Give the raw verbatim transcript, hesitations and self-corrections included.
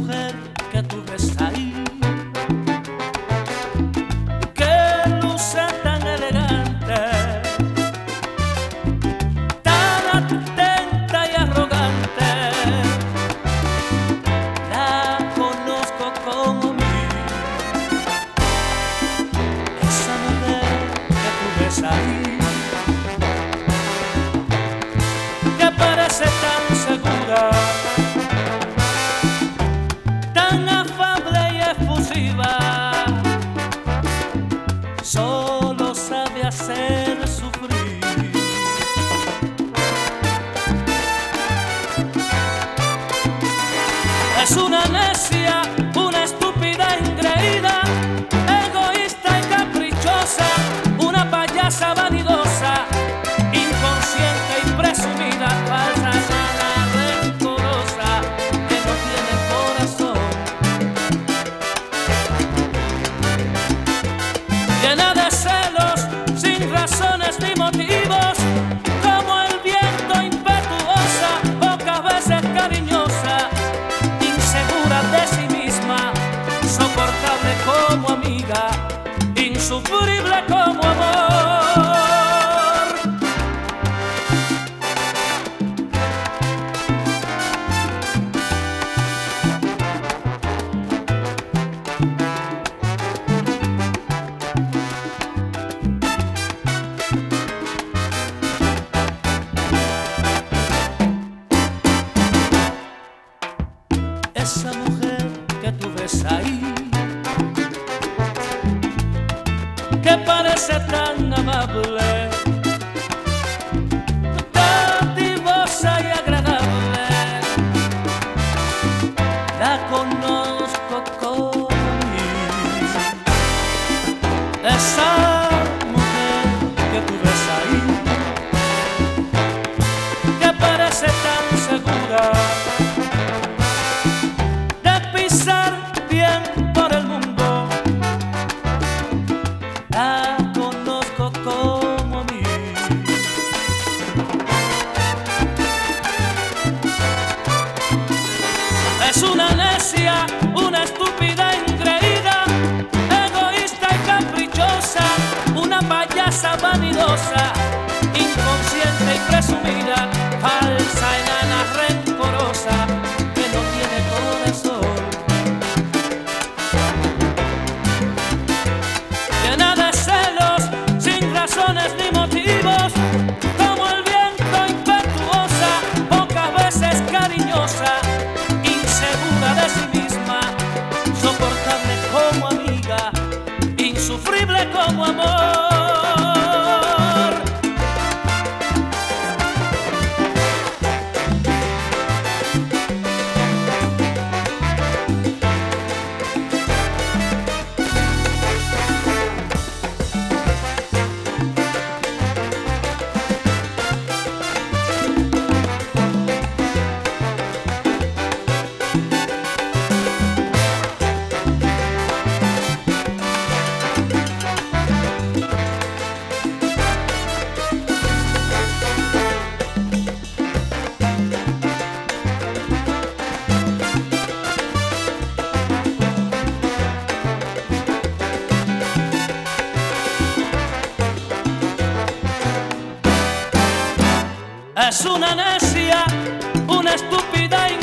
mujer que tú ves ahí, que luce tan elegante, tan atenta y arrogante, la conozco como mí. Esa mujer que tú ves ahí, que parece tan segura, tan afable y efusiva, solo sabe hacer sufrir. Es una necia, una estúpida engreída, egoísta y caprichosa, una payasa vanidosa, inconsciente y presumida, falsa, nana, rencorosa, que no tiene corazón. Llena de celos, sin razones ni motivos, como el viento, impetuosa, pocas veces cariñosa, insegura de sí misma, soportable como amiga, insufrible como amor. Esa mujer que tú ves ahí, que parece tan amable, dadivosa y agradable, la conozco como mí. Esa mujer que tú ves ahí, que parece tan segura de pisar bien por el mundo, la conozco como a mí. Es una necia, una estúpida engreída, egoísta y caprichosa, una payasa vanidosa, inconsciente y presumida, falsa, enana, rencorosa, que no tiene corazón. Llena de celos, sin razones ni motivos, como el viento, impetuosa, pocas veces cariñosa, insegura de sí misma, soportable como amiga, insufrible como amor. Es una necia, una estúpida